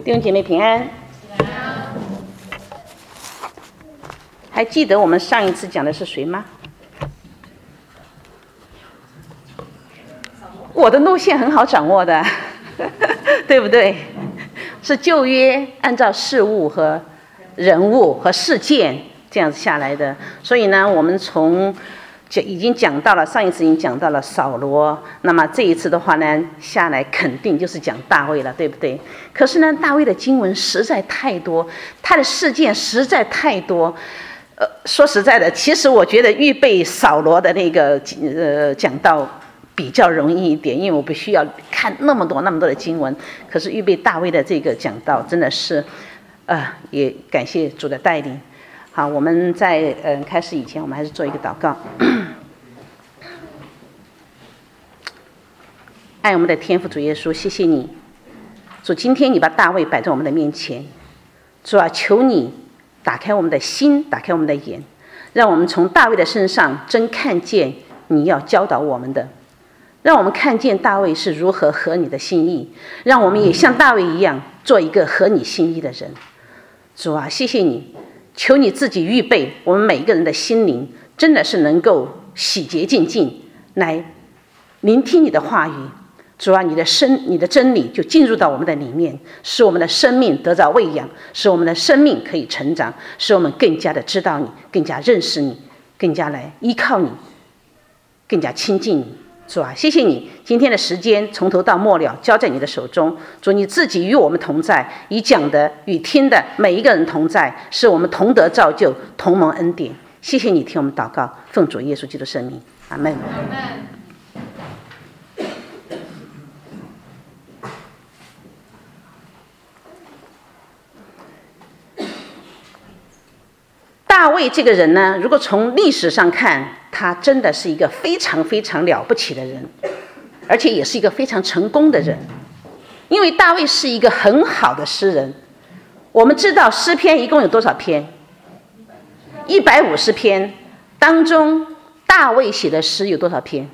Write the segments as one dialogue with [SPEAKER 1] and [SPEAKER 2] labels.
[SPEAKER 1] 弟兄姐妹平安。还记得我们上一次讲的是谁吗？我的路线很好掌握的，对不对？是旧约按照事物和人物和事件这样子下来的。所以呢，我们已经讲到了，上一次已经讲到了扫罗，那么这一次的话呢，下来肯定就是讲大卫了，对不对？可是呢，大卫的经文实在太多，他的事件实在太多。说实在的，其实我觉得预备扫罗的那个讲道比较容易一点，因为我不需要看那么多的经文。可是预备大卫的这个讲道真的是，也感谢主的带领。好，我们在开始以前，我们还是做一个祷告。爱我们的天父主耶稣，谢谢你，主，今天你把大卫摆在我们的面前，主啊，求你打开我们的心，打开我们的眼，让我们从大卫的身上真看见你要教导我们的，让我们看见大卫是如何合你的心意，让我们也像大卫一样做一个合你心意的人。主啊，谢谢你，求你自己预备我们每一个人的心灵，真的是能够洗洁净净，来聆听你的话语。主啊，你的真理就进入到我们的里面，使我们的生命得到喂养，使我们的生命可以成长，使我们更加的知道你，更加认识你，更加来依靠你，更加亲近你。主啊，谢谢你，今天的时间从头到末了交在你的手中。主，你自己与我们同在，与讲的与听的每一个人同在，使我们同得造就，同蒙恩典。谢谢你听我们祷告，奉主耶稣基督圣名，阿们。大卫这个人呢，如果从历史上看，他真的是一个非常非常了不起的人，而且也是一个非常成功的人。因为大卫是一个很好的诗人。我们知道诗篇一共有多少篇？150篇，当中大卫写的诗有多少篇？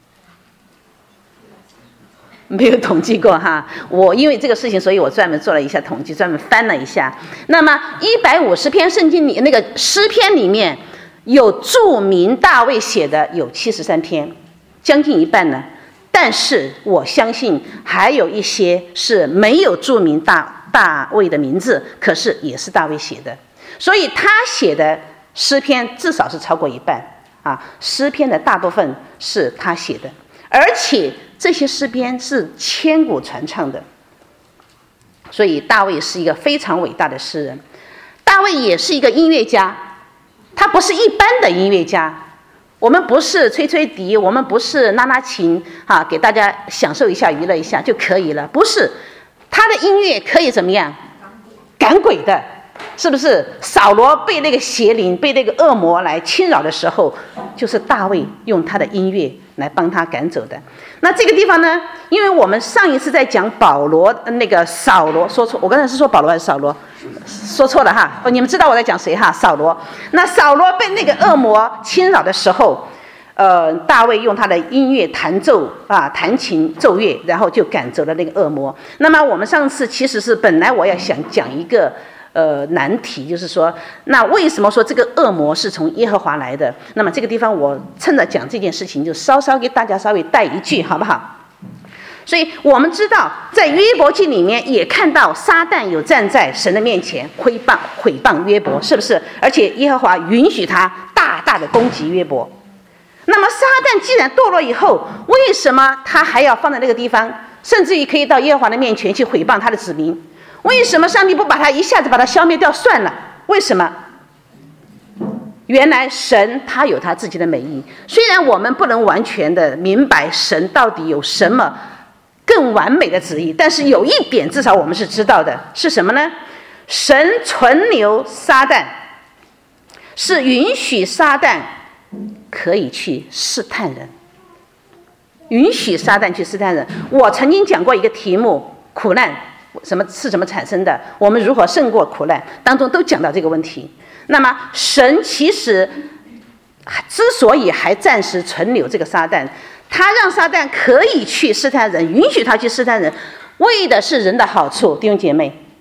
[SPEAKER 1] 没有统计过哈，我因为这个事情，所以我专门做了一下统计，专门翻了一下。那么150篇圣经里那个诗篇里面，有注明大卫写的有73篇，将近一半呢。但是我相信还有一些是没有注明大卫的名字，可是也是大卫写的。所以他写的诗篇至少是超过一半啊，诗篇的大部分是他写的，而且这些诗篇是千古传唱的。所以大卫是一个非常伟大的诗人。大卫也是一个音乐家，他不是一般的音乐家。我们不是吹吹笛，我们不是拉拉琴啊，给大家享受一下娱乐一下就可以了，不是。他的音乐可以怎么样？赶鬼的，是不是？扫罗被那个邪灵，被那个恶魔来侵扰的时候，就是大卫用他的音乐来帮他赶走的。那这个地方呢，因为我们上一次在讲扫罗，说错，我刚才是说保罗还是扫罗？说错了哈，你们知道我在讲谁哈？扫罗。那扫罗被那个恶魔侵扰的时候，大卫用他的音乐弹琴奏乐，然后就赶走了那个恶魔。那么我们上次其实是本来我要想讲一个难题，就是说，那为什么说这个恶魔是从耶和华来的？那么这个地方我趁着讲这件事情，就稍稍给大家稍微带一句，好不好？所以我们知道，在约伯记里面也看到撒旦有站在神的面前毁谤约伯，是不是？而且耶和华允许他大大的攻击约伯。那么撒旦既然堕落以后，为什么他还要放在那个地方，甚至于可以到耶和华的面前去毁谤他的子民？为什么上帝不把他一下子把他消灭掉算了？为什么？原来神他有他自己的美意，虽然我们不能完全的明白神到底有什么更完美的旨意，但是有一点至少我们是知道的，是什么呢？神存留撒旦，是允许撒旦可以去试探人，允许撒旦去试探人。我曾经讲过一个题目，苦难是怎么产生的，我们如何胜过苦难，当中都讲到这个问题。那么神其实之所以还暂时存留这个撒旦，他让撒旦可以去试探人，允许他去试探人，为的是人的好处。弟兄姐妹，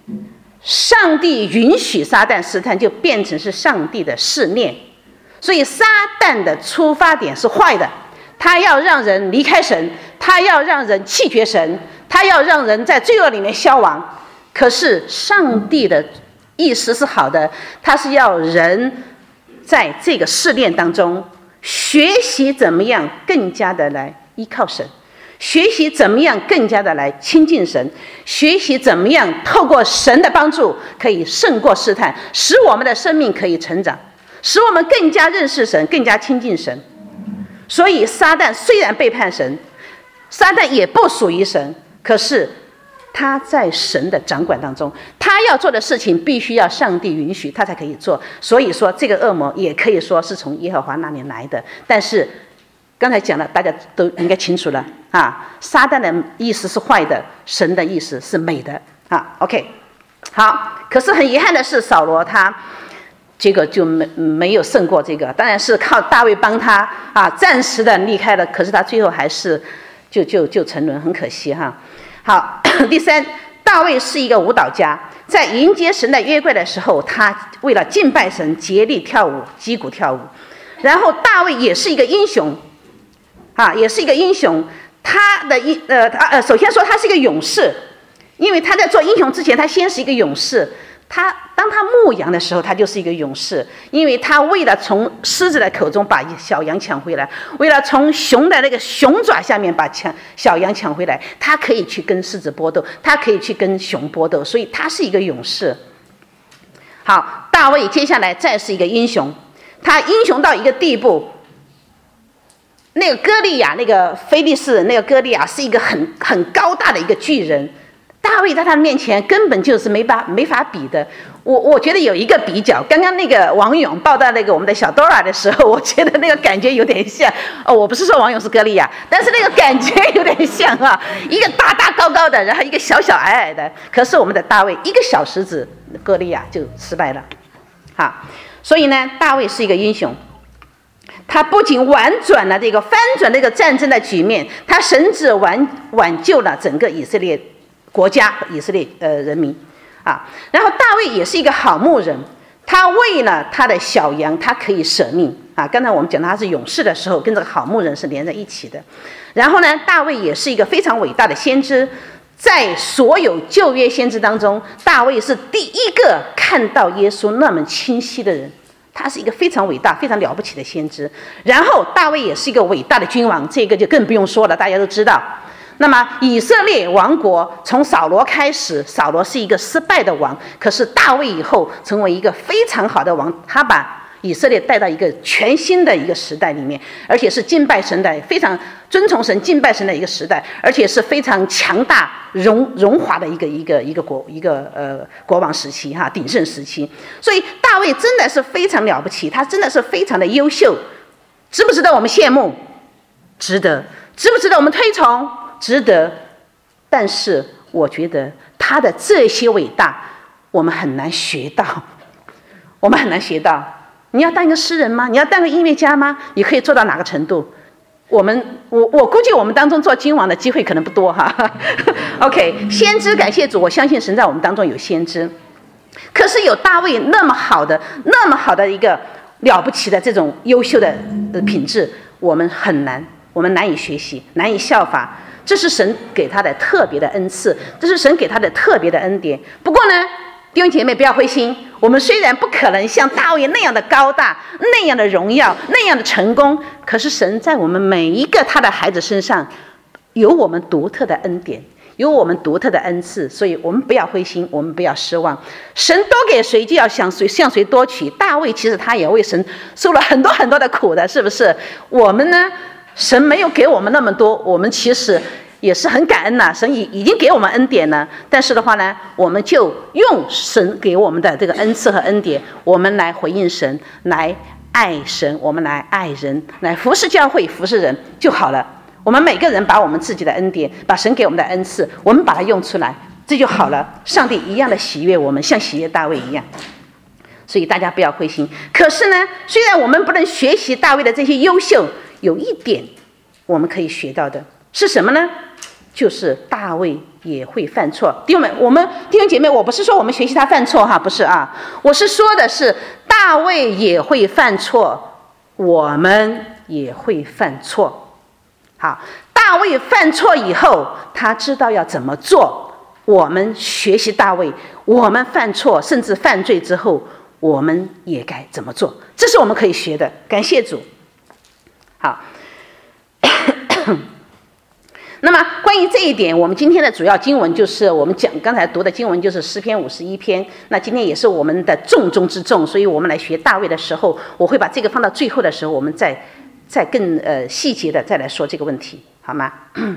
[SPEAKER 1] 上帝允许撒旦试探，就变成是上帝的试炼。所以撒旦的出发点是坏的，他要让人离开神，他要让人弃绝神，他要让人在罪恶里面消亡。可是上帝的意思是好的，他是要人在这个试炼当中学习怎么样更加的来依靠神，学习怎么样更加的来亲近神，学习怎么样透过神的帮助可以胜过试探，使我们的生命可以成长，使我们更加认识神，更加亲近神。所以撒旦虽然背叛神，撒旦也不属于神，可是他在神的掌管当中，他要做的事情必须要上帝允许他才可以做。所以说这个恶魔也可以说是从耶和华那里来的。但是刚才讲了，大家都应该清楚了啊，撒旦的意思是坏的，神的意思是美的啊。OK， 好，可是很遗憾的是，扫罗他这个就没有胜过这个，当然是靠大卫帮他啊，暂时的离开了，可是他最后还是就沉沦，很可惜哈。好，第三，大卫是一个舞蹈家，在迎接神的约柜的时候，他为了敬拜神竭力跳舞，击鼓跳舞。然后大卫也是一个英雄啊，也是一个英雄。首先说他是一个勇士，因为他在做英雄之前，他先是一个勇士。当他牧羊的时候，他就是一个勇士，因为他为了从狮子的口中把小羊抢回来，为了从熊的那个熊爪下面把小羊抢回来，他可以去跟狮子搏斗，他可以去跟熊搏斗，所以他是一个勇士。好，大卫接下来再是一个英雄，他英雄到一个地步，那个歌利亚，那个非利士人，那个歌利亚是一个很高大的一个巨人，大卫在他面前根本就是没法比的。我觉得有一个比较，刚刚那个王勇报道那个我们的小 Dora 的时候，我觉得那个感觉有点像我不是说王勇是歌利亚，但是那个感觉有点像啊，一个大高高的，然后一个小矮的。可是我们的大卫一个小石子，歌利亚就失败了。好，所以呢，大卫是一个英雄。他不仅翻转了这个战争的局面，他甚至挽救了整个以色列国家和以色列人民啊。然后大卫也是一个好牧人，他为了他的小羊，他可以舍命啊。刚才我们讲他是勇士的时候，跟这个好牧人是连在一起的。然后呢，大卫也是一个非常伟大的先知，在所有旧约先知当中，大卫是第一个看到耶稣那么清晰的人。他是一个非常伟大、非常了不起的先知。然后大卫也是一个伟大的君王，这个就更不用说了，大家都知道。那么以色列王国从扫罗开始，扫罗是一个失败的王，可是大卫以后成为一个非常好的王，他把以色列带到一个全新的一个时代里面，而且是敬拜神的，非常尊崇神、敬拜神的一个时代，而且是非常强大、荣华的一个国王时期哈，鼎盛时期。所以大卫真的是非常了不起，他真的是非常的优秀，值不值得我们羡慕？值得。值不值得我们推崇？值得。但是我觉得他的这些伟大，我们很难学到，我们很难学到。你要当一个诗人吗？你要当个音乐家吗？你可以做到哪个程度？我估计我们当中做君王的机会可能不多哈。OK， 先知，感谢主，我相信神在我们当中有先知。可是有大卫那么好的一个了不起的这种优秀的品质，我们难以学习，难以效法。这是神给他的特别的恩赐，这是神给他的特别的恩典。不过呢，弟兄姐妹不要灰心，我们虽然不可能像大卫那样的高大，那样的荣耀，那样的成功，可是神在我们每一个他的孩子身上有我们独特的恩典，有我们独特的恩赐，所以我们不要灰心，我们不要失望。神多给谁就要向谁多取。大卫其实他也为神受了很多很多的苦的，是不是？我们呢，神没有给我们那么多，我们其实也是很感恩了，神已经给我们恩典了。但是的话呢，我们就用神给我们的这个恩赐和恩典，我们来回应神，来爱神，我们来爱人，来服侍教会，服侍人就好了。我们每个人把我们自己的恩典，把神给我们的恩赐，我们把它用出来，这就好了。上帝一样的喜悦我们，像喜悦大卫一样。所以大家不要灰心。可是呢，虽然我们不能学习大卫的这些优秀，有一点我们可以学到的是什么呢？ 就是大卫也会犯错。弟兄姐妹，我不是说我们学习他犯错哈，不是啊，我是说的是大卫也会犯错，我们也会犯错。好，大卫犯错以后，他知道要怎么做。我们学习大卫，我们犯错甚至犯罪之后，我们也该怎么做？这是我们可以学的。感谢主。好。那么关于这一点，我们今天的主要经文就是我们刚才读的经文，就是诗篇51篇。那今天也是我们的重中之重，所以我们来学大卫的时候，我会把这个放到最后的时候，我们再更细节的再来说这个问题，好吗？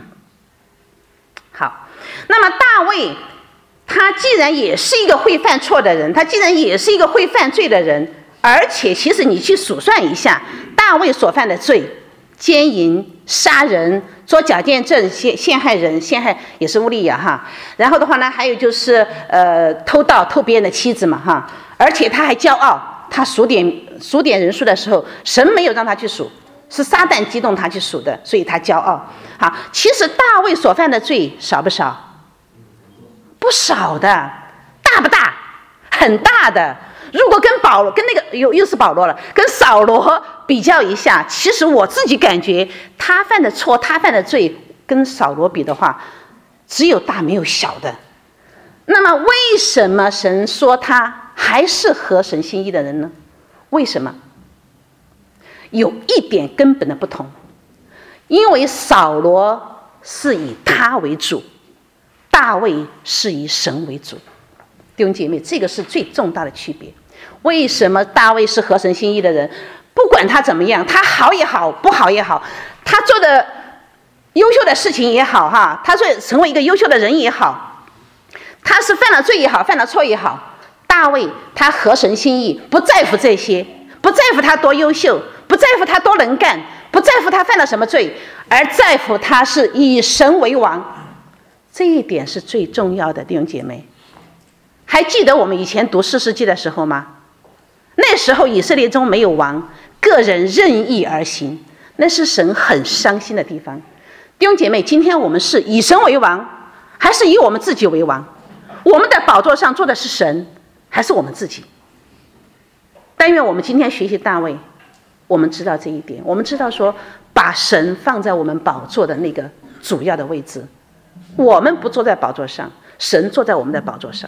[SPEAKER 1] 好，那么大卫他既然也是一个会犯错的人，他既然也是一个会犯罪的人，而且其实你去数算一下，大卫所犯的罪，奸淫、杀人、做假见证、陷害人，陷害也是乌利亚哈。然后的话呢，还有就是偷盗偷别人的妻子嘛哈。而且他还骄傲，他数点人数的时候，神没有让他去数，是撒旦激动他去数的，所以他骄傲。好，其实大卫所犯的罪少不少？不少的。大不大？很大的。如果跟那个又是保罗了，跟扫罗比较一下，其实我自己感觉他犯的错，他犯的罪跟扫罗比的话，只有大没有小的。那么为什么神说他还是合神心意的人呢？为什么？有一点根本的不同，因为扫罗是以他为主，大卫是以神为主。弟兄姐妹，这个是最重大的区别。为什么大卫是合神心意的人？不管他怎么样，他好也好，不好也好，他做的优秀的事情也好哈，他成为一个优秀的人也好，他是犯了罪也好，犯了错也好，大卫他合神心意，不在乎这些，不在乎他多优秀，不在乎他多能干，不在乎他犯了什么罪，而在乎他是以神为王。这一点是最重要的。弟兄姐妹，还记得我们以前读士师记的时候吗？那时候以色列中没有王，个人任意而行，那是神很伤心的地方。弟兄姐妹，今天我们是以神为王，还是以我们自己为王？我们的宝座上坐的是神，还是我们自己？但愿我们今天学习大卫，我们知道这一点，我们知道说把神放在我们宝座的那个主要的位置，我们不坐在宝座上，神坐在我们的宝座上。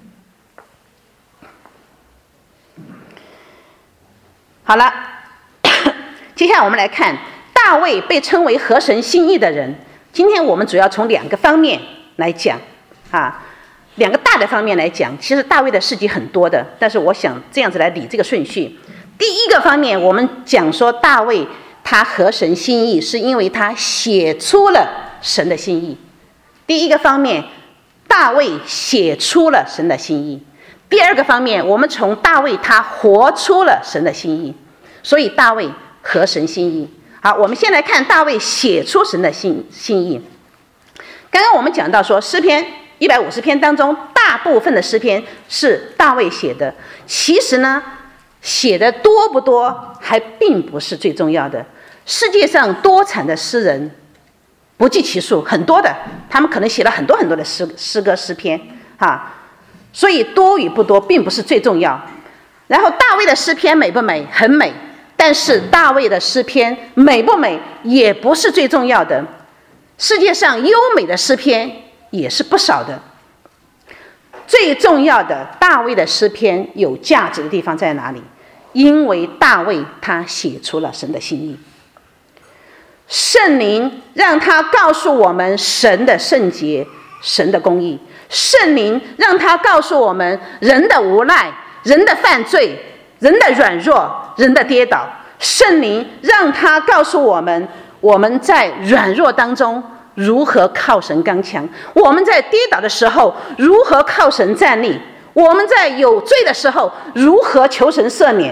[SPEAKER 1] 好了，接下来我们来看大卫被称为合神心意的人。今天我们主要从两个方面来讲啊，两个大的方面来讲。其实大卫的事迹很多的，但是我想这样子来理这个顺序。第一个方面，我们讲说大卫他合神心意，是因为他写出了神的心意。第一个方面，大卫写出了神的心意。第二个方面，我们从大卫他活出了神的心意，所以大卫合神心意。好，我们先来看大卫写出神的心意。刚刚我们讲到说，诗篇150篇当中，大部分的诗篇是大卫写的。其实呢，写的多不多还并不是最重要的。世界上多产的诗人不计其数，很多的，他们可能写了很多很多的诗歌诗篇哈。所以多与不多并不是最重要。然后大卫的诗篇美不美？很美。但是大卫的诗篇美不美也不是最重要的。世界上优美的诗篇也是不少的。最重要的，大卫的诗篇有价值的地方在哪里？因为大卫他写出了神的心意。圣灵让他告诉我们神的圣洁，神的公义。圣灵让他告诉我们人的无赖，人的犯罪，人的软弱，人的跌倒。圣灵让他告诉我们，我们在软弱当中如何靠神刚强，我们在跌倒的时候如何靠神站立，我们在有罪的时候如何求神赦免。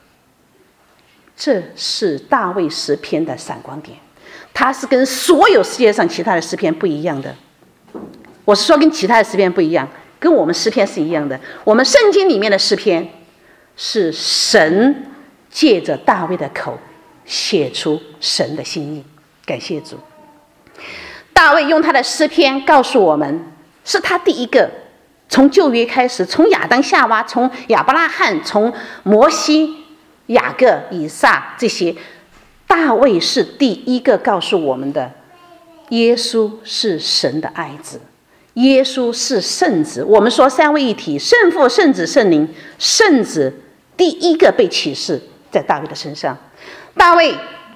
[SPEAKER 1] 这是大卫诗篇的闪光点，它是跟所有世界上其他的诗篇不一样的。我是说跟其他的诗篇不一样，跟我们诗篇是一样的。我们圣经里面的诗篇是神借着大卫的口写出神的心意。感谢主。 大卫用他的诗篇告诉我们，是他第一个从旧约开始，从亚当夏娃，从亚伯拉罕，从摩西、雅各、以撒这些，大卫是第一个告诉我们的，耶稣是神的爱子，耶稣是圣子。我们说三位一体，圣父、圣子、圣灵，圣子第一个被启示在大卫的身上。大卫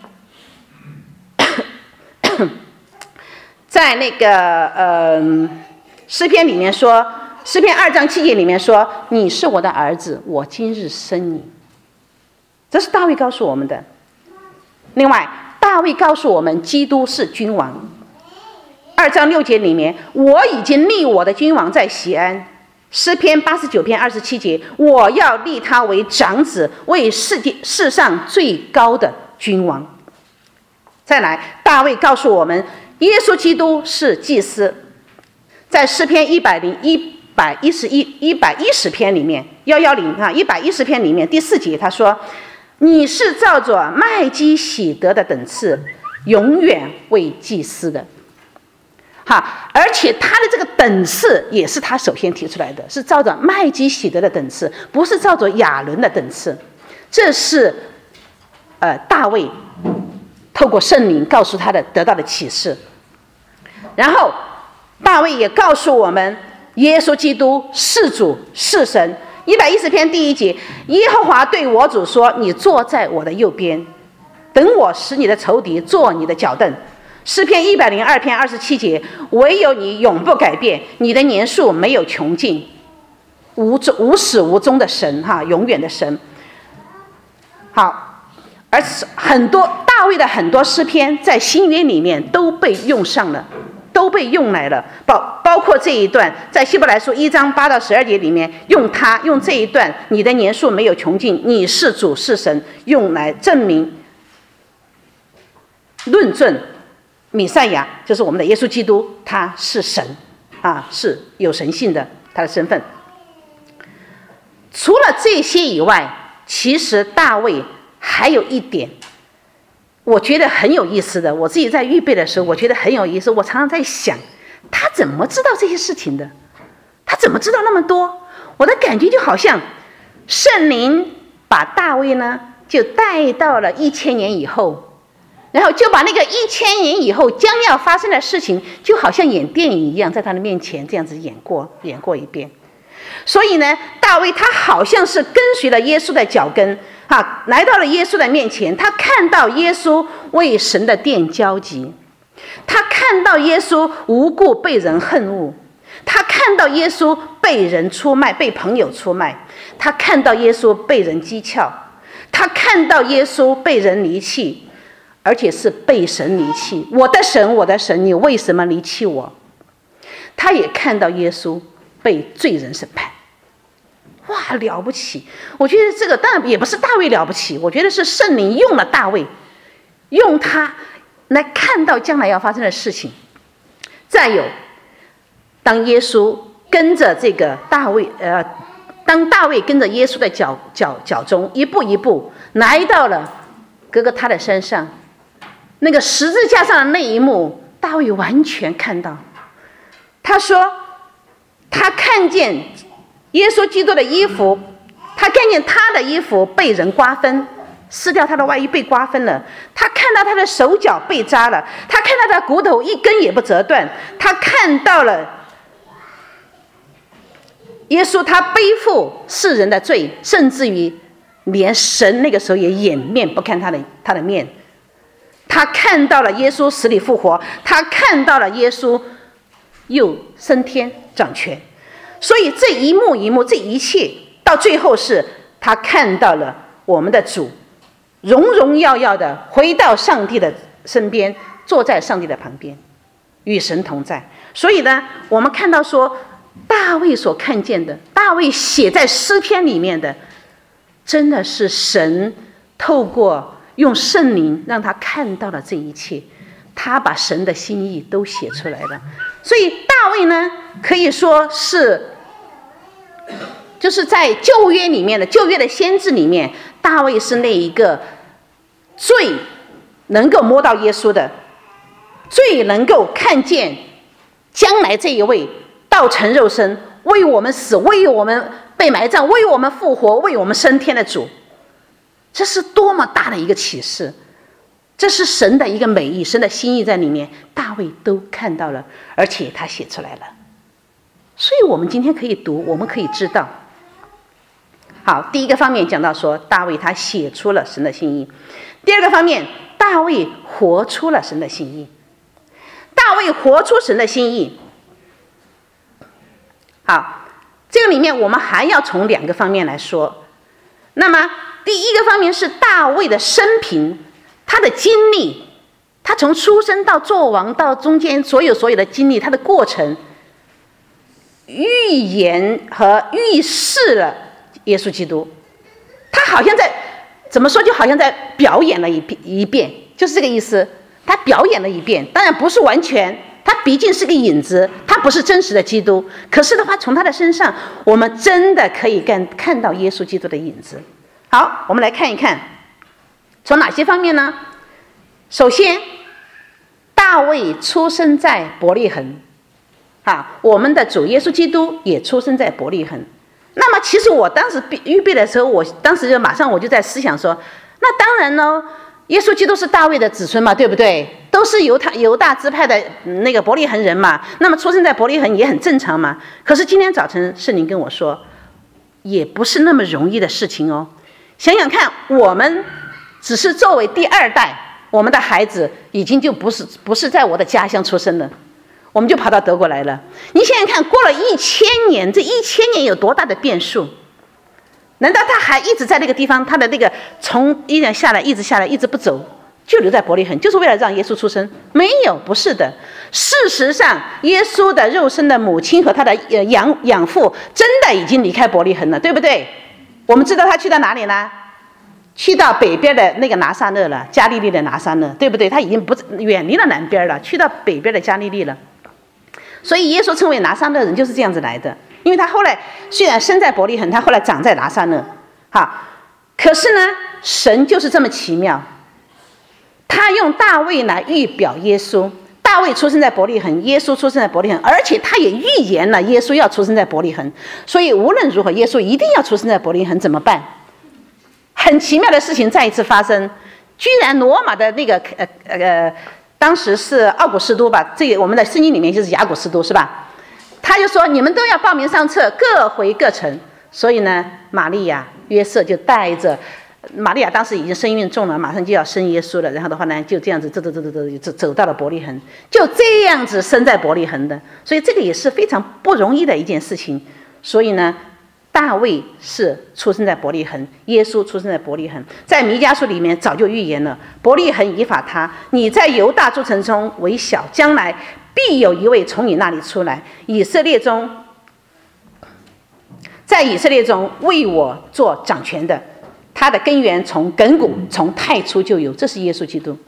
[SPEAKER 1] 在那个诗篇里面说，诗篇2章7节里面说，你是我的儿子，我今日生你。这是大卫告诉我们的。另外，大卫告诉我们，基督是君王。2章6节里面，我已经立我的君王在锡安。诗篇89篇27节，我要立他为长子，为世上最高的君王。再来，大卫告诉我们，耶稣基督是祭司。在诗篇110篇里面110篇里面第4节他说，你是照着麦基洗德的等次，永远为祭司的。而且他的这个等次也是他首先提出来的，是照着麦基洗德的等次，不是照着亚伦的等次。这是大卫透过圣灵告诉他的得到的启示。然后大卫也告诉我们，耶稣基督是主是神。110篇第1节，耶和华对我主说，你坐在我的右边，等我使你的仇敌坐你的脚凳。诗篇102篇27节，唯有你永不改变，你的年数没有穷尽，无始无终的神，永远的神。好，而很多大卫的很多诗篇在新约里面都被用上了，都被用来了，包括这一段，在希伯来书1章8到12节里面，用这一段，你的年数没有穷尽，你是主是神，用来证明论证弥赛亚，就是我们的耶稣基督，他是神是有神性的，他的身份。除了这些以外，其实大卫还有一点我觉得很有意思的，我自己在预备的时候我觉得很有意思，我常常在想，他怎么知道这些事情的？他怎么知道那么多？我的感觉就好像圣灵把大卫呢就带到了1000年以后，然后就把那个1000年以后将要发生的事情，就好像演电影一样，在他的面前这样子演过一遍。所以呢，大卫他好像是跟随了耶稣的脚跟，来到了耶稣的面前，他看到耶稣为神的殿焦急，他看到耶稣无故被人恨恶，他看到耶稣被人出卖，被朋友出卖，他看到耶稣被人讥诮，他看到耶稣被人离弃，而且是被神离弃。我的神，我的神，你为什么离弃我？他也看到耶稣被罪人审判。哇，了不起！我觉得这个当然也不是大卫了不起，我觉得是圣灵用了大卫，用他来看到将来要发生的事情。再有，当耶稣跟着这个大卫，当大卫跟着耶稣的脚中一步一步来到了哥哥他的山上，那个十字架上的那一幕，大卫完全看到。他说，他看见耶稣基督的衣服，他看见他的衣服被人瓜分，撕掉他的外衣被瓜分了，他看到他的手脚被扎了，他看到他的骨头一根也不折断，他看到了耶稣他背负世人的罪，甚至于连神那个时候也掩面不看他的面。他看到了耶稣死里复活，他看到了耶稣又升天掌权。所以这一幕一幕，这一切到最后是他看到了我们的主荣荣耀耀的回到上帝的身边，坐在上帝的旁边，与神同在。所以呢，我们看到说大卫所看见的，大卫写在诗篇里面的，真的是神透过用圣灵让他看到了这一切，他把神的心意都写出来了。所以大卫呢，可以说是就是在旧约里面的旧约的先知里面，大卫是那一个最能够摸到耶稣的， 最能够看见将来这一位道成肉身，为我们死，为我们被埋葬，为我们复活，为我们升天的主。这是多么大的一个启示，这是神的一个美意，神的心意在里面，大卫都看到了，而且他写出来了。所以我们今天可以读，我们可以知道。好，第一个方面讲到说大卫他写出了神的心意，第二个方面，大卫活出了神的心意。大卫活出神的心意。好，这个里面我们还要从两个方面来说。那么第一个方面是大卫的生平，他的经历，他从出生到做王到中间所有的经历，他的过程预言和预示了耶稣基督。他好像在怎么说，就好像在表演了一遍，就是这个意思。他表演了一遍，当然不是完全，他毕竟是个影子，他不是真实的基督。可是的话，从他的身上，我们真的可以看到耶稣基督的影子。好，我们来看一看，从哪些方面呢？首先，大卫出生在伯利恒，我们的主耶稣基督也出生在伯利恒。那么，其实我当时预备的时候，我当时就马上在思想说，那当然呢，耶稣基督是大卫的子孙嘛，对不对？都是犹大支派的那个伯利恒人嘛，那么出生在伯利恒也很正常嘛。可是今天早晨圣灵跟我说，也不是那么容易的事情哦。想想看，我们只是作为第二代，我们的孩子已经就不是在我的家乡出生了，我们就跑到德国来了。你想想看，过了1000年，这1000年有多大的变数？难道他还一直在那个地方，他的那个从一直下来，一直下来，一直不走，就留在伯利恒，就是为了让耶稣出生？没有，不是的。事实上，耶稣的肉身的母亲和他的养父真的已经离开伯利恒了，对不对？我们知道他去到哪里呢？去到北边的那个拿撒勒了，加利利的拿撒勒，对不对？他已经不远离了南边了，去到北边的加利利了。所以耶稣称为拿撒勒人，就是这样子来的。因为他后来虽然生在伯利恒，他后来长在拿撒勒，可是呢，神就是这么奇妙，他用大卫来预表耶稣。大卫出生在伯利恒，耶稣出生在伯利恒，而且他也预言了耶稣要出生在伯利恒。所以无论如何，耶稣一定要出生在伯利恒，怎么办？很奇妙的事情再一次发生，居然罗马的那个当时是奥古斯都吧，这个我们的圣经里面就是亚古斯都，是吧？他就说你们都要报名上册，各回各城。所以呢，玛利亚、约瑟就带着，玛利亚当时已经身孕重了，马上就要生耶稣了。然后的话呢，就这样子走到了伯利恒，就这样子生在伯利恒的。所以这个也是非常不容易的一件事情。所以呢，大卫是出生在伯利恒，耶稣出生在伯利恒。在弥迦书里面早就预言了，伯利恒以法他，你在犹大诸城中为小，将来必有一位从你那里出来，在以色列中为我做掌权的，他的根源从亘古，从太初就有，这是耶稣基督。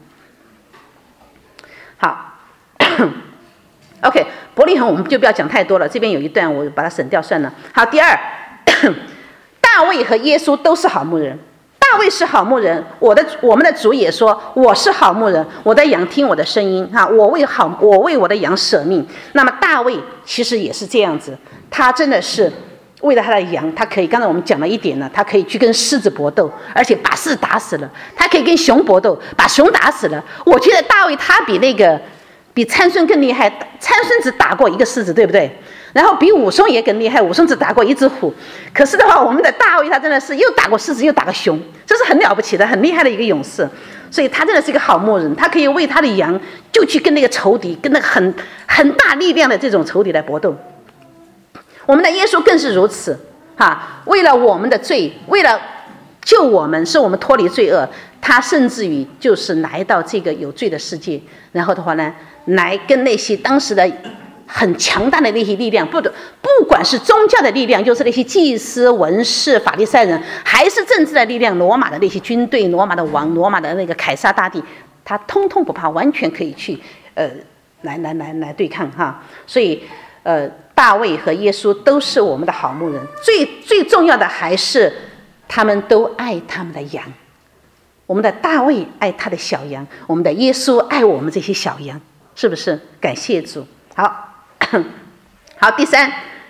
[SPEAKER 1] 好OK， 伯利恒我们就不要讲太多了，这边有一段我把它省掉算了。好，第二，大卫和耶稣都是好牧人。大卫是好牧人，我们的主也说我是好牧人，我的羊听我的声音，我为我的羊舍命。那么大卫其实也是这样子，他真的是为了他的羊，他可以，刚才我们讲了一点了，他可以去跟狮子搏斗，而且把狮子打死了；他可以跟熊搏斗，把熊打死了。我觉得大卫他比参孙更厉害，参孙只打过一个狮子，对不对？然后比武松也更厉害，武松只打过一只虎。可是的话，我们的大卫他真的是又打过狮子又打过熊，这是很了不起的、很厉害的一个勇士。所以他真的是一个好牧人，他可以为他的羊就去跟那个仇敌，跟那个很大力量的这种仇敌来搏斗。我们的耶稣更是如此，为了我们的罪，为了救我们，使我们脱离罪恶，他甚至于就是来到这个有罪的世界，然后的话呢，来跟那些当时的很强大的那些力量，不管是宗教的力量，就是那些祭司、文士、法利赛人，还是政治的力量，罗马的那些军队、罗马的王、罗马的那个凯撒大帝，他通通不怕，完全可以去来对抗所以大卫和耶稣都是我们的好牧人，最重要的还是他们都爱他们的羊。我们的大卫爱他的小羊，我们的耶稣爱我们这些小羊。 是不是？感谢主。好，第三，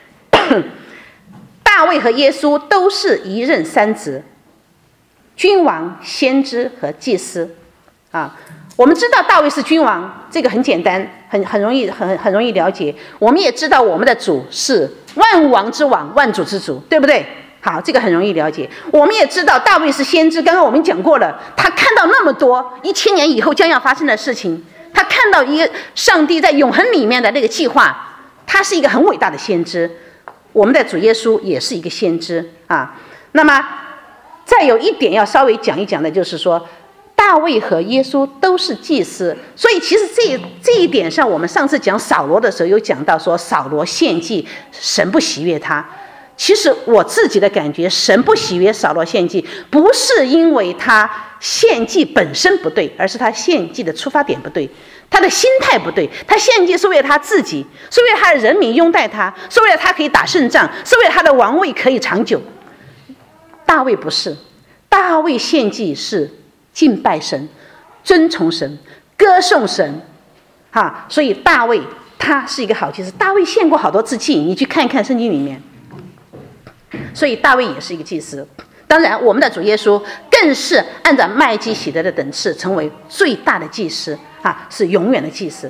[SPEAKER 1] 大卫和耶稣都是一任三职，君王、先知和祭司。我们知道大卫是君王，这个很简单，很容易了解。我们也知道我们的主是万王之王，万主之主，对不对？好，这个很容易了解。我们也知道大卫是先知，刚刚我们讲过了，他看到那么多1000年以后将要发生的事情，他看到一个上帝在永恒里面的那个计划，他是一个很伟大的先知。我们的主耶稣也是一个先知啊。那么再有一点要稍微讲一讲的，就是说大卫和耶稣都是祭司，所以其实这一点上，我们上次讲扫罗的时候有讲到说，扫罗献祭，神不喜悦他。其实我自己的感觉，神不喜悦扫罗献祭，不是因为他献祭本身不对，而是他献祭的出发点不对，他的心态不对。他献祭是为了他自己，是为了他的人民拥戴他，是为了他可以打胜仗，是为了他的王位可以长久。大卫不是，大卫献祭是敬拜神，尊崇神，歌颂神，所以大卫他是一个好祭司。大卫献过好多次祭，你去看一看圣经里面。所以大卫也是一个祭司。当然我们的主耶稣更是按照麦基洗德的等次成为最大的祭司，是永远的祭司。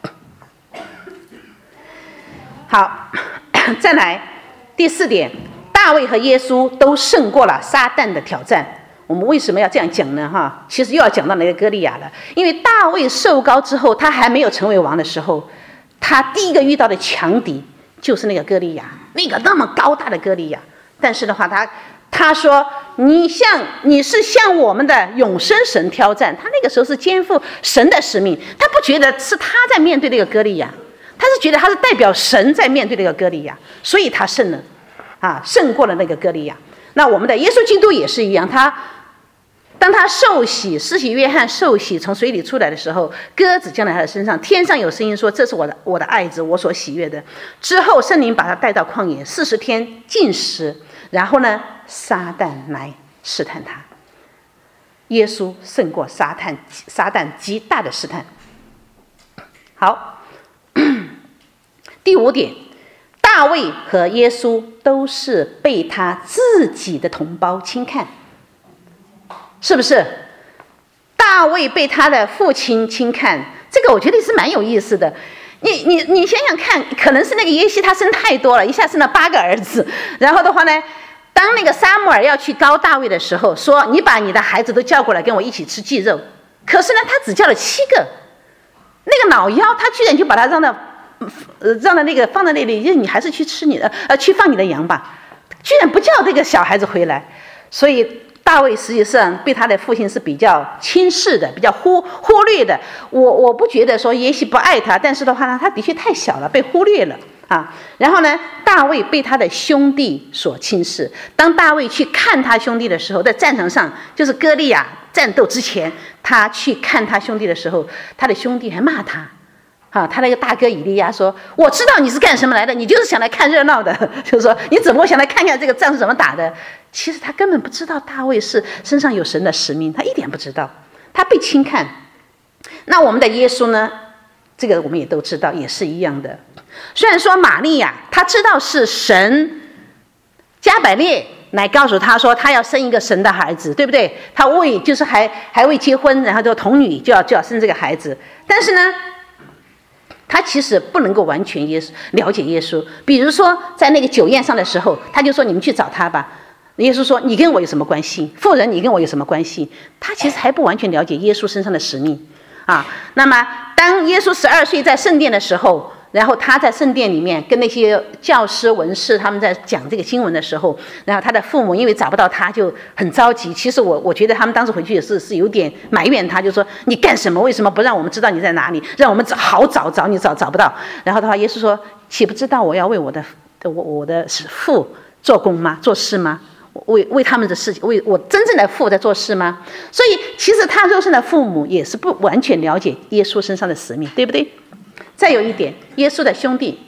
[SPEAKER 1] 好，再来第4点，大卫和耶稣都胜过了撒旦的挑战。我们为什么要这样讲呢？其实又要讲到那个歌利亚了。因为大卫受膏之后，他还没有成为王的时候，他第一个遇到的强敌就是那个歌利亚，那么高大的歌利亚。但是的话，他说你是向我们的永生神挑战。他那个时候是肩负神的使命，他不觉得是他在面对那个歌利亚，他是觉得他是代表神在面对那个歌利亚，所以他胜了，胜过了那个歌利亚。那我们的耶稣基督也是一样，当他受洗，施洗约翰受洗从水里出来的时候，鸽子降在他的身上，天上有声音说，这是我的爱子，我所喜悦的。之后圣灵把他带到旷野40天禁食，然后呢，撒旦来试探他。耶稣胜过撒旦极大的试探。好，第5点，大卫和耶稣都是被他自己的同胞轻看。是不是？大卫被他的父亲轻看，这个我觉得是蛮有意思的。你想想看，可能是那个耶西他生太多了，一下生了8个儿子，然后的话呢，当那个撒母耳要去膏大卫的时候，说你把你的孩子都叫过来跟我一起吃祭肉，可是呢他只叫了7个，那个老幺他居然就把他让到那个放在那里，你还是去吃去放你的羊吧，居然不叫那个小孩子回来。所以大卫实际上被他的父亲是比较轻视的，比较忽略的。我不觉得说耶西不爱他，但是的话呢，他的确太小了，被忽略了然后呢，大卫被他的兄弟所轻视。当大卫去看他兄弟的时候，在战场上，就是歌利亚战斗之前，他去看他兄弟的时候，他的兄弟还骂他。他那个大哥以利亚说，我知道你是干什么来的，你就是想来看热闹的，就是说你怎么会想来看看这个仗是怎么打的。其实他根本不知道大卫是身上有神的使命，他一点不知道，他被轻看。那我们的耶稣呢，这个我们也都知道，也是一样的。虽然说玛利亚她知道是神加百列来告诉他说他要生一个神的孩子，对不对？他就是还未结婚，然后就童女就要生这个孩子，但是呢他其实不能够完全了解耶稣。比如说在那个酒宴上的时候，他就说你们去找他吧。耶稣说你跟我有什么关系？妇人你跟我有什么关系？他其实还不完全了解耶稣身上的使命那么当耶稣12岁在圣殿的时候，然后他在圣殿里面跟那些教师文士他们在讲这个经文的时候，然后他的父母因为找不到他就很着急。其实我觉得他们当时回去也是有点埋怨他，就说你干什么？为什么不让我们知道你在哪里？让我们找你找不到。然后的话，耶稣说岂不知道我要为我的父做工吗？做事吗？为他们的事情，为我真正的父在做事吗？所以其实他肉身的父母也是不完全了解耶稣身上的使命，对不对？再有一点，耶稣的兄弟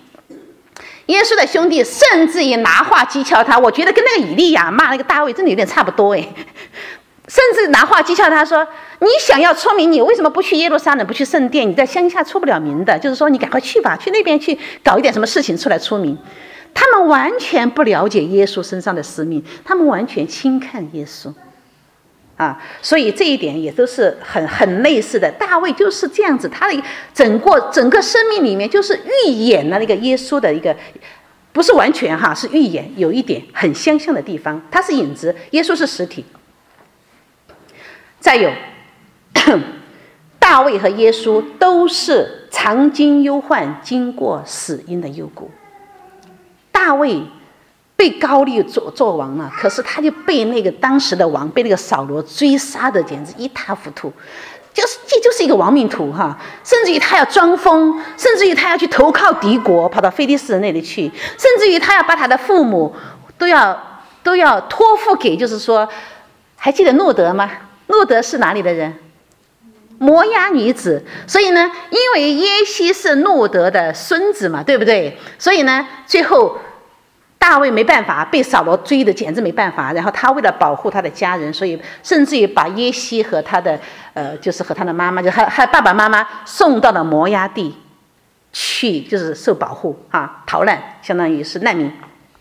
[SPEAKER 1] 甚至于拿话讥诮他，我觉得跟那个以利亚骂那个大卫真的有点差不多甚至拿话讥笑他说：“你想要出名，你为什么不去耶路撒冷，不去圣殿？你在乡下出不了名的。就是说，你赶快去吧，去那边去搞一点什么事情出来出名。”他们完全不了解耶稣身上的使命，他们完全轻看耶稣。所以这一点也都是很类似的。大卫就是这样子，他的整个生命里面就是预演了那个耶稣的一个，不是完全是预演，有一点很相像的地方。他是影子，耶稣是实体。再有，大卫和耶稣都是尝经忧患、经过死荫的幽谷。大卫被高利做王了，可是他就被那个当时的王，被那个扫罗追杀的简直一塌糊涂，这就是一个亡命徒甚至于他要装疯，甚至于他要去投靠敌国，跑到非利士人那里去，甚至于他要把他的父母都要托付给，就是说，还记得诺德吗？诺德是哪里的人？摩押女子。所以呢，因为耶西是诺德的孙子嘛，对不对？所以呢，最后大卫没办法，被扫罗追的简直没办法，然后他为了保护他的家人，所以甚至于把耶西和他的就是和他的妈妈，就他爸爸妈妈送到了摩押地去，就是受保护逃难，相当于是难民。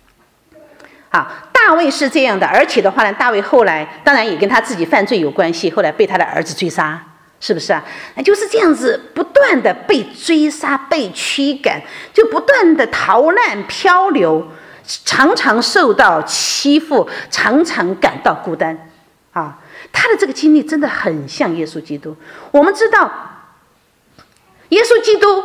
[SPEAKER 1] 大卫是这样的，而且的话呢，大卫后来当然也跟他自己犯罪有关系，后来被他的儿子追杀，是不是那就是这样子，不断的被追杀、被驱赶，就不断的逃难漂流，常常受到欺负，常常感到孤单他的这个经历真的很像耶稣基督。我们知道耶稣基督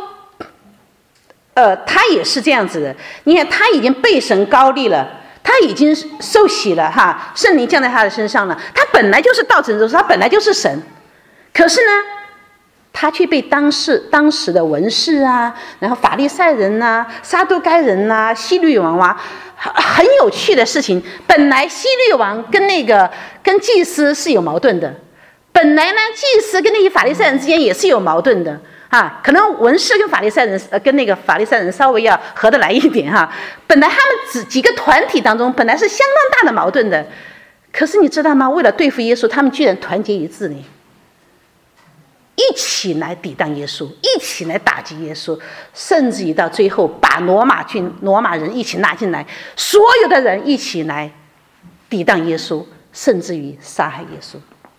[SPEAKER 1] 他也是这样子的。你看他已经被神膏立了，他已经受洗了圣灵降在他的身上了，他本来就是道成肉身，他本来就是神。可是呢，他却被当时的文士然后法利赛人撒都该人希律王很有趣的事情。本来希律王跟祭司是有矛盾的，本来呢祭司跟那些法利赛人之间也是有矛盾的可能文士跟法利赛人跟那个法利赛人稍微要合得来一点本来他们几个团体当中本来是相当大的矛盾的，可是你知道吗？为了对付耶稣，他们居然团结一致呢，一起来抵挡耶稣，一起来打击耶稣，甚至于到最后把罗马人一起拉进来，所有的人一起来抵挡耶稣，甚至于杀害耶稣。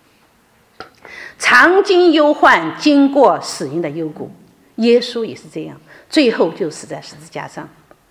[SPEAKER 1] 尝经忧患，经过死荫的幽谷，耶稣也是这样，最后就死在十字架上。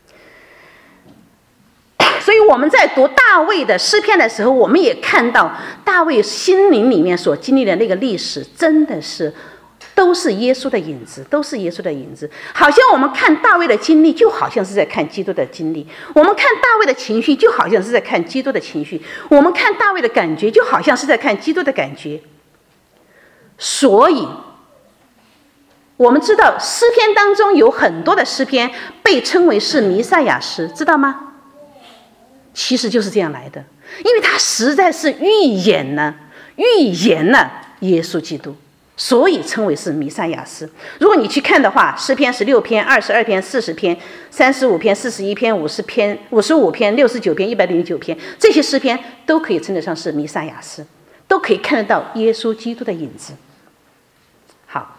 [SPEAKER 1] 所以我们在读大卫的诗篇的时候，我们也看到大卫心灵里面所经历的那个历史，真的是都是耶稣的影子，都是耶稣的影子。好像我们看大卫的经历，就好像是在看基督的经历；我们看大卫的情绪，就好像是在看基督的情绪；我们看大卫的感觉，就好像是在看基督的感觉。所以我们知道诗篇当中有很多的诗篇被称为是弥赛亚诗，知道吗？其实就是这样来的，因为它实在是预言了耶稣基督，所以称为是弥赛亚诗。如果你去看的话，诗篇16篇、22篇、40篇、35篇、41篇、50篇、55篇、69篇、109篇，这些诗篇都可以称得上是弥赛亚诗，都可以看得到耶稣基督的影子。好，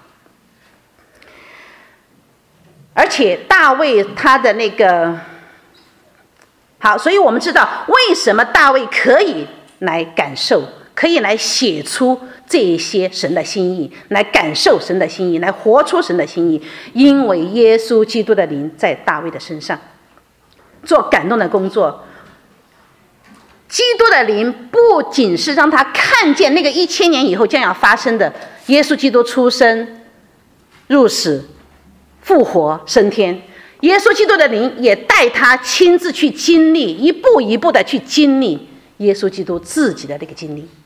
[SPEAKER 1] 而且大卫他的那个好，所以我们知道为什么大卫可以来感受，可以来写出这些神的心意，来感受神的心意，来活出神的心意，因为耶稣基督的灵在大卫的身上做感动的工作。基督的灵不仅是让他看见那个1000年以后将要发生的耶稣基督出生、入死、复活、升天，耶稣基督的灵也带他亲自去经历，一步一步的去经历耶稣基督自己的那个经历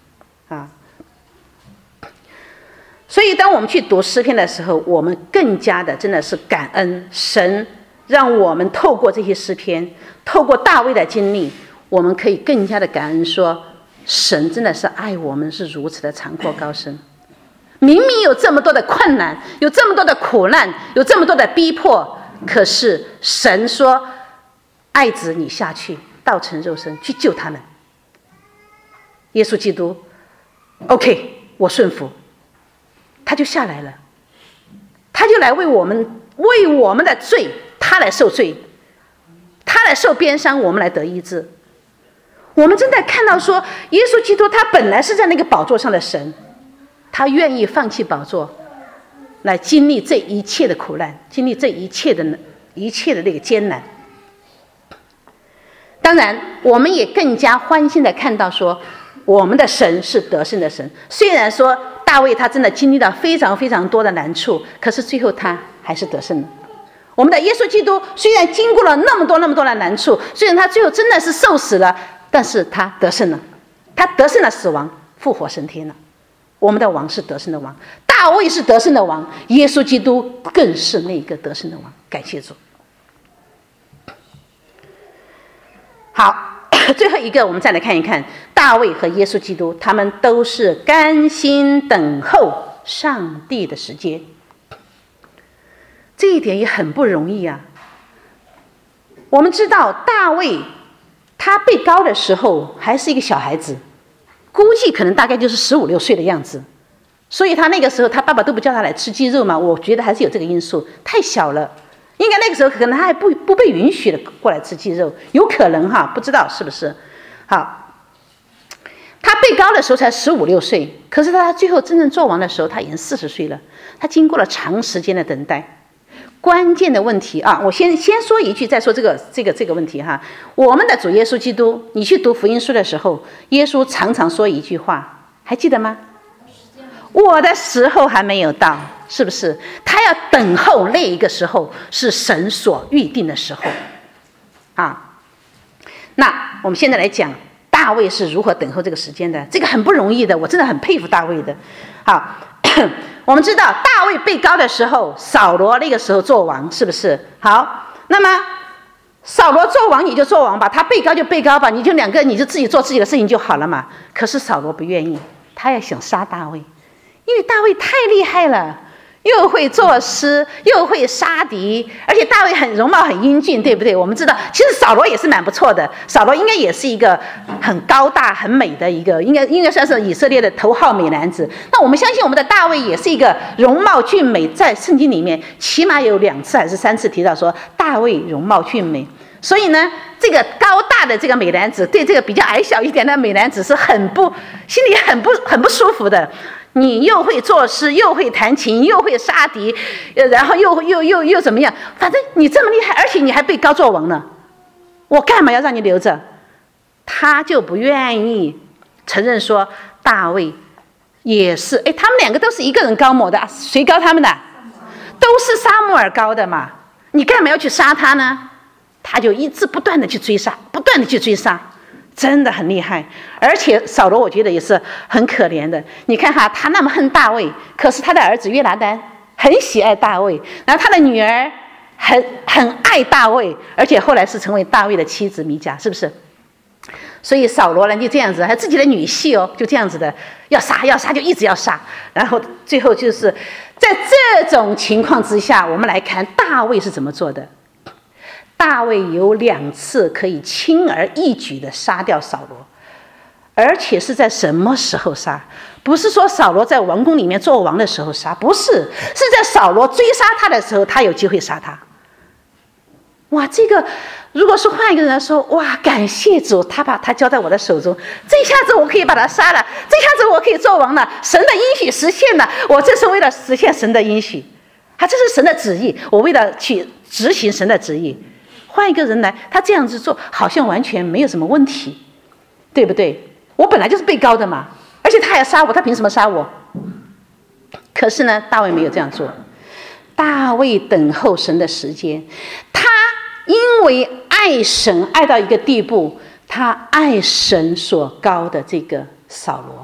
[SPEAKER 1] 所以当我们去读诗篇的时候，我们更加的真的是感恩神，让我们透过这些诗篇，透过大卫的经历，我们可以更加的感恩说，神真的是爱我们是如此的长阔高深。明明有这么多的困难，有这么多的苦难，有这么多的逼迫，可是神说爱子你下去道成肉身去救他们。耶稣基督 OK， 我顺服，他就下来了，他就来为我们的罪，他来受罪，他来受鞭伤，我们来得医治。我们正在看到说，耶稣基督他本来是在那个宝座上的神，他愿意放弃宝座，来经历这一切的苦难，经历这一切的那个艰难。当然我们也更加欢欣的看到说，我们的神是得胜的神。虽然说大卫他真的经历了非常非常多的难处，可是最后他还是得胜了。我们的耶稣基督虽然经过了那么多的难处，虽然他最后真的是受死了，但是他得胜了，他得胜了死亡，复活升天了。我们的王是得胜的王，大卫是得胜的王，耶稣基督更是那个得胜的王。感谢主。好，最后一个我们再来看一看大卫和耶稣基督，他们都是甘心等候上帝的时间。这一点也很不容易啊。我们知道大卫他被膏的时候还是一个小孩子，估计可能大概就是15、16岁的样子，所以他那个时候他爸爸都不叫他来吃鸡肉嘛，我觉得还是有这个因素，太小了，应该那个时候可能他还不被允许的过来吃鸡肉，有可能哈，不知道是不是。好，他被膏的时候才15、16岁，可是他最后真正做王的时候他已经40岁了，他经过了长时间的等待。关键的问题啊，我先说一句，再说这个问题哈。我们的主耶稣基督，你去读福音书的时候，耶稣常常说一句话，还记得吗？我的时候还没有到，是不是？他要等候那一个时候，是神所预定的时候啊。那我们现在来讲大卫是如何等候这个时间的，这个很不容易的，我真的很佩服大卫的。好，我们知道大卫被膏的时候，扫罗那个时候做王，是不是？好，那么扫罗做王你就做王吧，他被膏就被膏吧，你就自己做自己的事情就好了嘛。可是扫罗不愿意，他要想杀大卫，因为大卫太厉害了，又会作诗，又会杀敌，而且大卫容貌很英俊，对不对？我们知道其实扫罗也是蛮不错的，扫罗应该也是一个很高大很美的一个，应该算是以色列的头号美男子。那我们相信我们的大卫也是一个容貌俊美，在圣经里面起码有2次还是3次提到说大卫容貌俊美。所以呢，这个高大的这个美男子对这个比较矮小一点的美男子是心里很不舒服的。你又会作诗，又会弹琴，又会杀敌，然后又怎么样？反正你这么厉害，而且你还被膏做王呢，我干嘛要让你留着？他就不愿意承认说大卫也是，他们2个都是一个人膏抹的，谁膏他们的？都是撒母耳膏的嘛，你干嘛要去杀他呢？他就一直不断的去追杀，真的很厉害。而且扫罗我觉得也是很可怜的，你看哈，他那么恨大卫，可是他的儿子约拿单很喜爱大卫，然后他的女儿很爱大卫，而且后来是成为大卫的妻子米甲，是不是？所以扫罗呢就这样子，还自己的女婿哦，就这样子的要杀就一直要杀，然后最后就是在这种情况之下，我们来看大卫是怎么做的。大卫有2次可以轻而易举地杀掉扫罗，而且是在什么时候杀？不是说扫罗在王宫里面做王的时候杀，不是，是在扫罗追杀他的时候，他有机会杀他。哇，这个如果是换一个人来说，哇，感谢主，他把他交在我的手中，这下子我可以把他杀了，这下子我可以做王了，神的应许实现了，我这是为了实现神的应许，这是神的旨意，我为了去执行神的旨意。换一个人来，他这样子做好像完全没有什么问题，对不对？我本来就是被膏的嘛，而且他还杀我，他凭什么杀我？可是呢，大卫没有这样做。大卫等候神的时间，他因为爱神爱到一个地步，他爱神所膏的这个扫罗。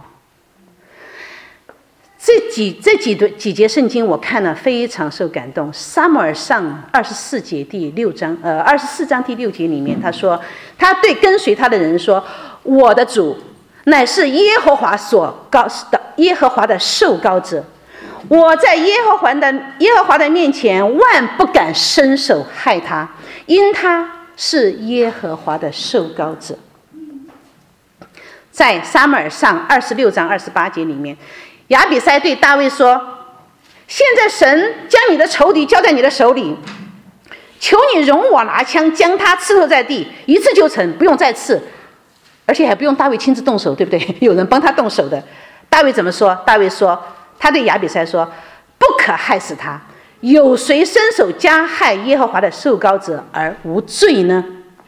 [SPEAKER 1] 这几节圣经我看了非常受感动。撒母耳上24节第6章，24章第6节里面他说，他对跟随他的人说，我的主乃是耶和华所膏的，耶和华的受膏者，我在耶和华的面前万不敢伸手害他，因他是耶和华的受膏者。 在撒母耳上26章28节里面，亚比筛对大卫说：现在神将你的仇敌交在你的手里，求你容我拿枪将他刺透在地，一次就成，不用再刺，而且还不用大卫亲自动手，对不对？有人帮他动手的。大卫怎么说？大卫说，他对亚比筛说：不可害死他，有谁伸手加害耶和华的受膏者而无罪呢？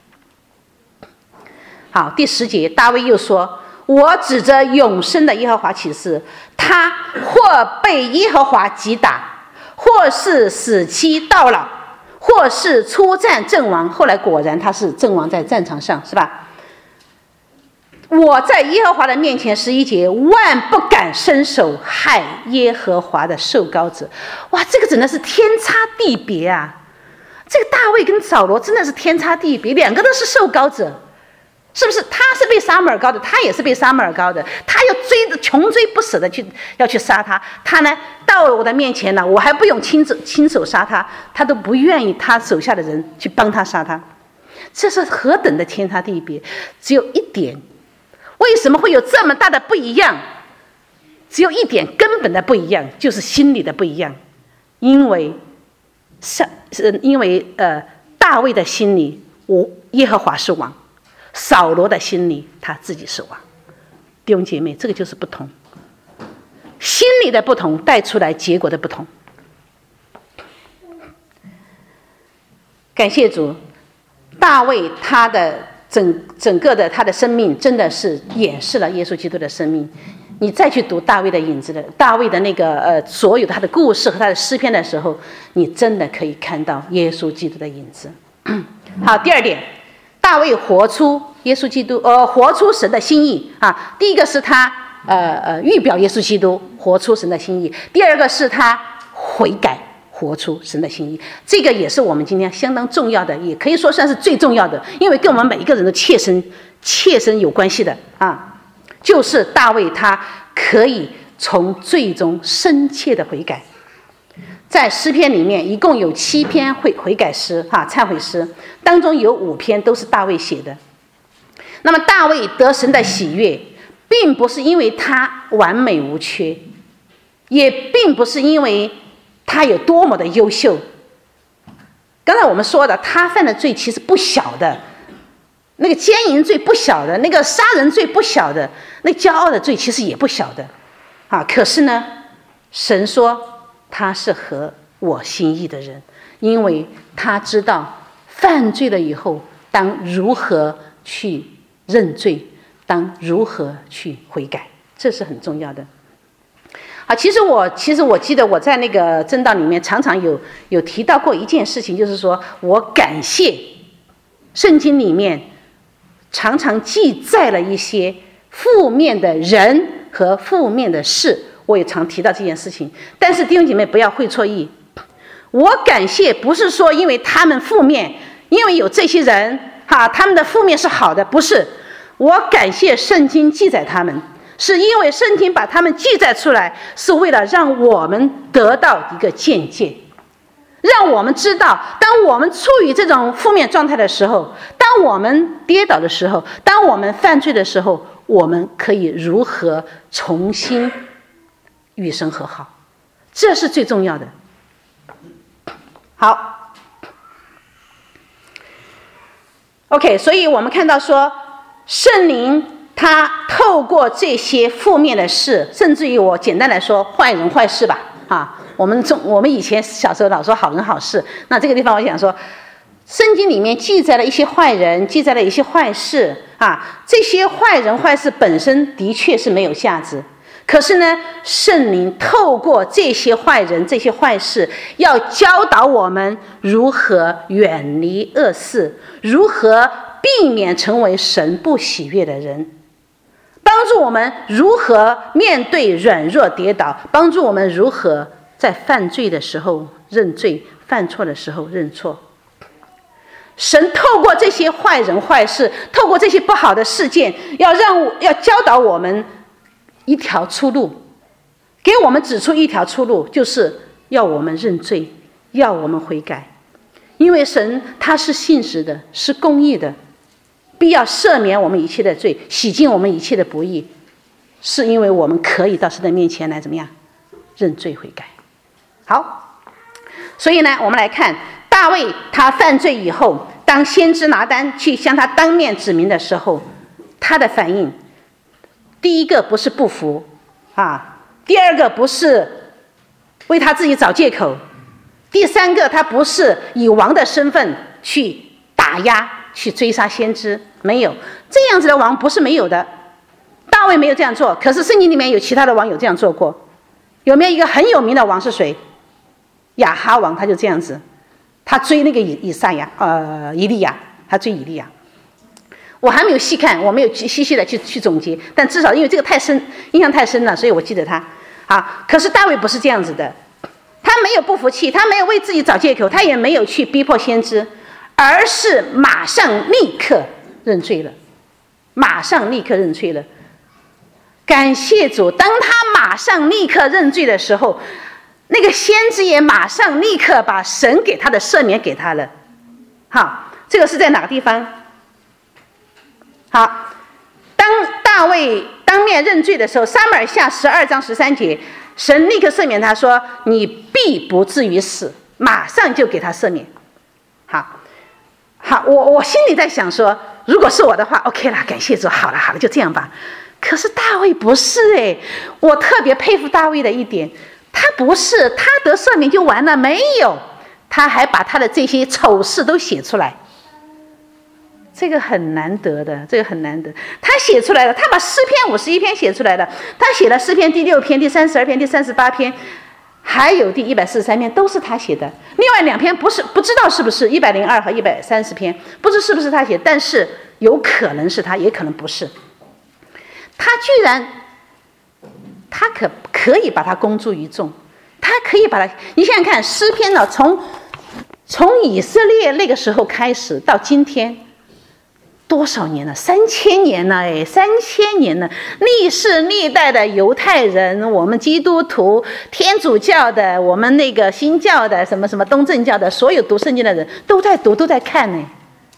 [SPEAKER 1] 好，第10节，大卫又说：我指着永生的耶和华起誓，他或被耶和华击打，或是死期到老，或是出战阵亡。后来果然他是阵亡在战场上，是吧？我在耶和华的面前，11节，万不敢伸手害耶和华的受膏者。哇，这个真的是天差地别啊！这个大卫跟扫罗真的是天差地别，两个都是受膏者，是不是？他是被撒母耳膏的，他也是被撒母耳膏的，他要追着穷追不舍的要去杀他，他呢到了我的面前呢，我还不用亲手杀他，他都不愿意他手下的人去帮他杀他，这是何等的天差地别！只有一点。为什么会有这么大的不一样？只有一点根本的不一样，就是心里的不一样。因为大卫的心里，耶和华是王；扫罗的心里，他自己是王。弟兄姐妹，这个就是不同，心里的不同带出来结果的不同。感谢主，大卫他的整个的他的生命真的是演示了耶稣基督的生命。你再去读大卫的影子的大卫的那个所有他的故事和他的诗篇的时候，你真的可以看到耶稣基督的影子。好，第二点，大卫活出耶稣基督，活出神的心意啊。第一个是他预表耶稣基督，活出神的心意；第二个是他悔改，活出神的心意。这个也是我们今天相当重要的，也可以说算是最重要的，因为跟我们每一个人都切身有关系的啊。就是大卫他可以从罪中深切的悔改。在诗篇里面一共有7篇悔改诗忏悔诗，当中有5篇都是大卫写的。那么大卫得神的喜悦，并不是因为他完美无缺，也并不是因为他有多么的优秀。刚才我们说的，他犯的罪其实不小的，那个奸淫罪不小的，那个杀人罪不小的，那骄傲的罪其实也不小的可是呢，神说他是合我心意的人，因为他知道犯罪了以后当如何去认罪，当如何去悔改，这是很重要的。其实我记得我在那个真道里面常常有提到过一件事情，就是说我感谢圣经里面常常记载了一些负面的人和负面的事，我也常提到这件事情。但是弟兄姐妹不要会错意，我感谢不是说因为他们负面，因为有这些人他们的负面是好的，不是。我感谢圣经记载他们，是因为圣经把他们记载出来，是为了让我们得到一个见解，让我们知道当我们处于这种负面状态的时候，当我们跌倒的时候，当我们犯罪的时候，我们可以如何重新与神和好，这是最重要的。好 OK， 所以我们看到说圣灵他透过这些负面的事，甚至于我简单来说坏人坏事吧我们以前小时候老说好人好事，那这个地方我想说，圣经里面记载了一些坏人，记载了一些坏事这些坏人坏事本身的确是没有价值，可是呢，圣灵透过这些坏人这些坏事，要教导我们如何远离恶事，如何避免成为神不喜悦的人，帮助我们如何面对软弱跌倒，帮助我们如何在犯罪的时候认罪，犯错的时候认错。神透过这些坏人坏事，透过这些不好的事件，要教导我们一条出路，给我们指出一条出路，就是要我们认罪，要我们悔改。因为神他是信实的，是公义的， 必要赦免我们一切的罪，洗净我们一切的不义，是因为我们可以到神的面前来怎么样认罪悔改。好，所以呢，我们来看大卫他犯罪以后，当先知拿单去向他当面指明的时候，他的反应，第一个不是不服啊，第二个不是为他自己找借口，第三个他不是以王的身份去打压去追杀先知，没有这样子的王不是没有的。大卫没有这样做，可是圣经里面有其他的王有这样做过。有没有一个很有名的王是谁？亚哈王，他就这样子，他追那个以利亚，他追以利亚。我还没有细看，我没有细细的去总结，但至少因为这个太深，印象太深了，所以我记得他。可是大卫不是这样子的，他没有不服气，他没有为自己找借口，他也没有去逼迫先知，而是马上立刻认罪了，马上立刻认罪了。感谢主，当他马上立刻认罪的时候，那个先知也马上立刻把神给他的赦免给他了。好，这个是在哪个地方？好，当大卫当面认罪的时候，撒母耳下12章13节，神立刻赦免他说：“你必不至于死。”马上就给他赦免。好，我心里在想说，如果是我的话 ，OK 了，感谢主，好了，就这样吧。可是大卫不是我特别佩服大卫的一点，他不是他得赦免就完了，没有，他还把他的这些丑事都写出来。这个很难得的，这个很难得。他写出来了，他把诗篇51篇写出来了，他写了诗篇第6篇、第32篇、第38篇，还有第143篇，都是他写的。另外2篇不知道是不是102和130篇，不知是不是他写，但是有可能是他，也可能不是。他居然，他可以把它公诸于众，他可以把它，你想想看，诗篇呢，从以色列那个时候开始到今天。多少年了？3000年了，3000年了！历世历代的犹太人，我们基督徒、天主教的，我们那个新教的，什么什么东正教的，所有读圣经的人都在读，都在看呢。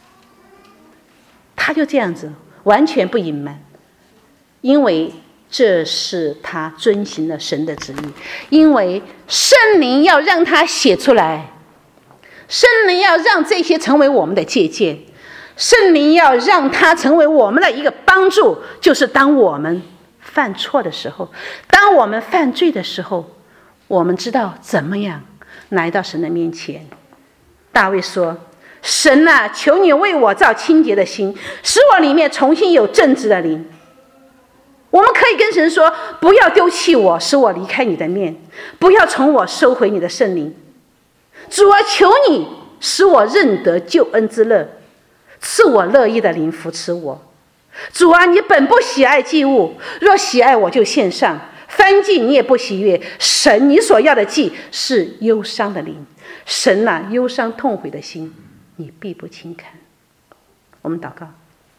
[SPEAKER 1] 他就这样子，完全不隐瞒，因为这是他遵行了神的旨意，因为圣灵要让他写出来，圣灵要让这些成为我们的借鉴。圣灵要让他成为我们的一个帮助，就是当我们犯错的时候，当我们犯罪的时候，我们知道怎么样来到神的面前。大卫说：“神啊，求你为我造清洁的心，使我里面重新有正直的灵。”我们可以跟神说：“不要丢弃我，使我离开你的面；不要从我收回你的圣灵。主啊，求你使我认得救恩之乐。”赐我乐意的灵扶持我。主啊，你本不喜爱祭物，若喜爱我就献上。燔祭你也不喜悦。神，你所要的祭是忧伤的灵。神啊，忧伤痛悔的心你必不轻看。我们祷告。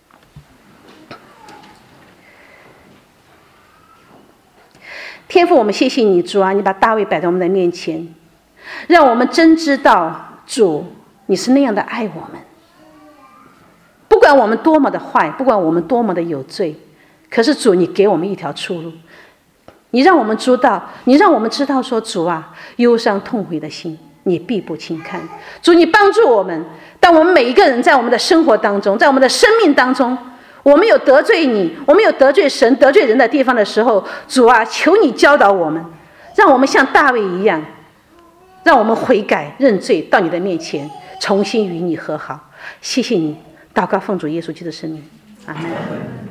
[SPEAKER 1] 天父，我们谢谢你，主啊，你把大卫摆在我们的面前，让我们真知道主你是那样的爱我们。不管我们多么的坏，不管我们多么的有罪，可是主，你给我们一条出路。你让我们知道说，主啊，忧伤痛悔的心你必不轻看。主，你帮助我们，当我们每一个人在我们的生活当中，在我们的生命当中，我们有得罪你，我们有得罪神得罪人的地方的时候，主啊，求你教导我们，让我们像大卫一样，让我们悔改认罪，到你的面前重新与你和好。谢谢你，祷告奉主耶稣基督的圣名，阿们。